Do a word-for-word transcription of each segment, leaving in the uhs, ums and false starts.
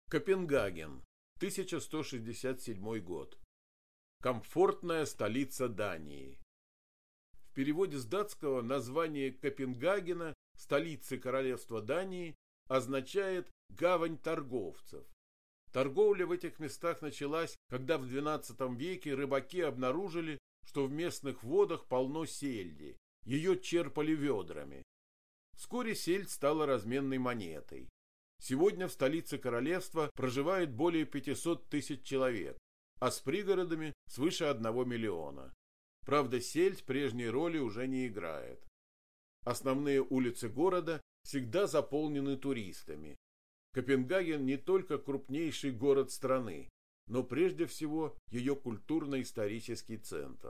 Копенгаген, тысяча сто шестьдесят седьмой год. Комфортная столица Дании. В переводе с датского название Копенгагена, столицы королевства Дании, означает «гавань торговцев». Торговля в этих местах началась, когда в двенадцатом веке рыбаки обнаружили, что в местных водах полно сельди, ее черпали ведрами. Вскоре сельдь стала разменной монетой. Сегодня в столице королевства проживает более пятисот тысяч человек, а с пригородами свыше одного миллиона. Правда, сельдь прежней роли уже не играет. Основные улицы города всегда заполнены туристами. Копенгаген не только крупнейший город страны, но прежде всего ее культурно-исторический центр.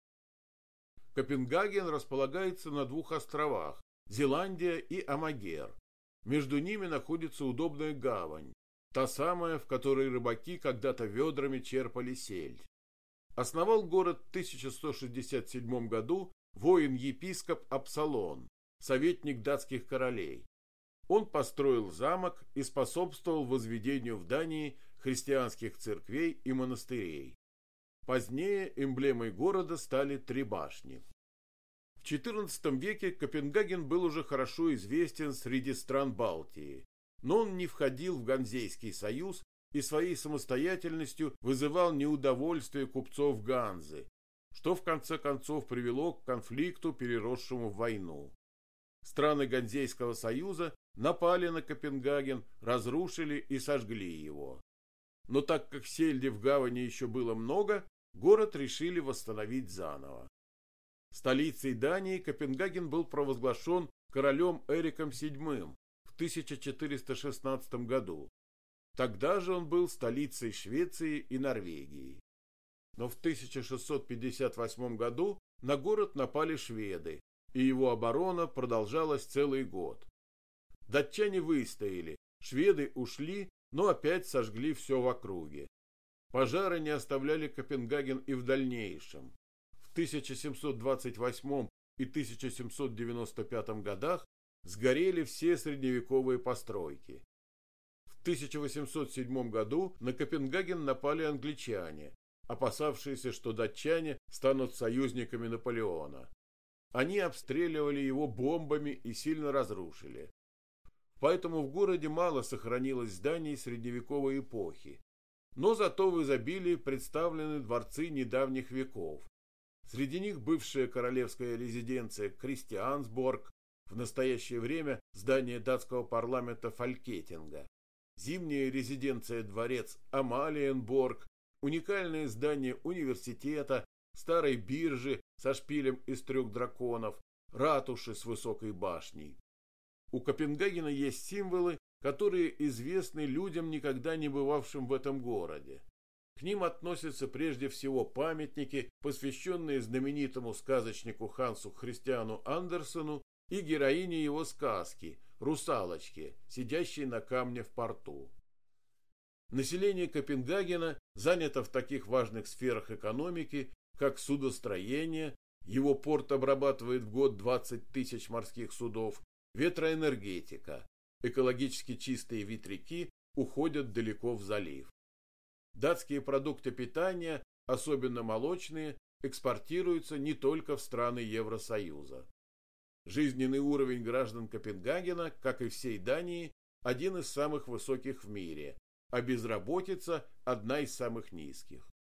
Копенгаген располагается на двух островах – Зеландия и Амагер. Между ними находится удобная гавань, та самая, в которой рыбаки когда-то ведрами черпали сельдь. Основал город в тысяча сто шестьдесят седьмом году воин-епископ Апсалон, советник датских королей. Он построил замок и способствовал возведению в Дании христианских церквей и монастырей. Позднее эмблемой города стали три башни. В четырнадцатом веке Копенгаген был уже хорошо известен среди стран Балтии, но он не входил в Ганзейский союз и своей самостоятельностью вызывал неудовольствие купцов Ганзы, что в конце концов привело к конфликту, переросшему в войну. Страны Ганзейского союза напали на Копенгаген, разрушили и сожгли его. Но так как сельди в гавани еще было много, город решили восстановить заново. Столицей Дании Копенгаген был провозглашен королем Эриком седьмым в тысяча четыреста шестнадцатом году. Тогда же он был столицей Швеции и Норвегии. Но в тысяча шестьсот пятьдесят восьмом году на город напали шведы, и его оборона продолжалась целый год. Датчане выстояли, шведы ушли, но опять сожгли все в округе. Пожары не оставляли Копенгаген и в дальнейшем. В тысяча семьсот двадцать восьмом и тысяча семьсот девяносто пятом годах сгорели все средневековые постройки. В тысяча восемьсот седьмом году на Копенгаген напали англичане, опасавшиеся, что датчане станут союзниками Наполеона. Они обстреливали его бомбами и сильно разрушили. Поэтому в городе мало сохранилось зданий средневековой эпохи, но зато в изобилии представлены дворцы недавних веков. Среди них бывшая королевская резиденция Кристиансборг, в настоящее время здание датского парламента Фолькетинга, зимняя резиденция дворец Амалиенборг, уникальное здание университета, старой биржи со шпилем из трех драконов, ратуши с высокой башней. У Копенгагена есть символы, которые известны людям, никогда не бывавшим в этом городе. К ним относятся прежде всего памятники, посвященные знаменитому сказочнику Хансу Христиану Андерсену и героине его сказки, русалочке, сидящей на камне в порту. Население Копенгагена занято в таких важных сферах экономики, как судостроение, его порт обрабатывает в год двадцать тысяч морских судов, ветроэнергетика, экологически чистые ветряки уходят далеко в залив. Датские продукты питания, особенно молочные, экспортируются не только в страны Евросоюза. Жизненный уровень граждан Копенгагена, как и всей Дании, один из самых высоких в мире, а безработица одна из самых низких.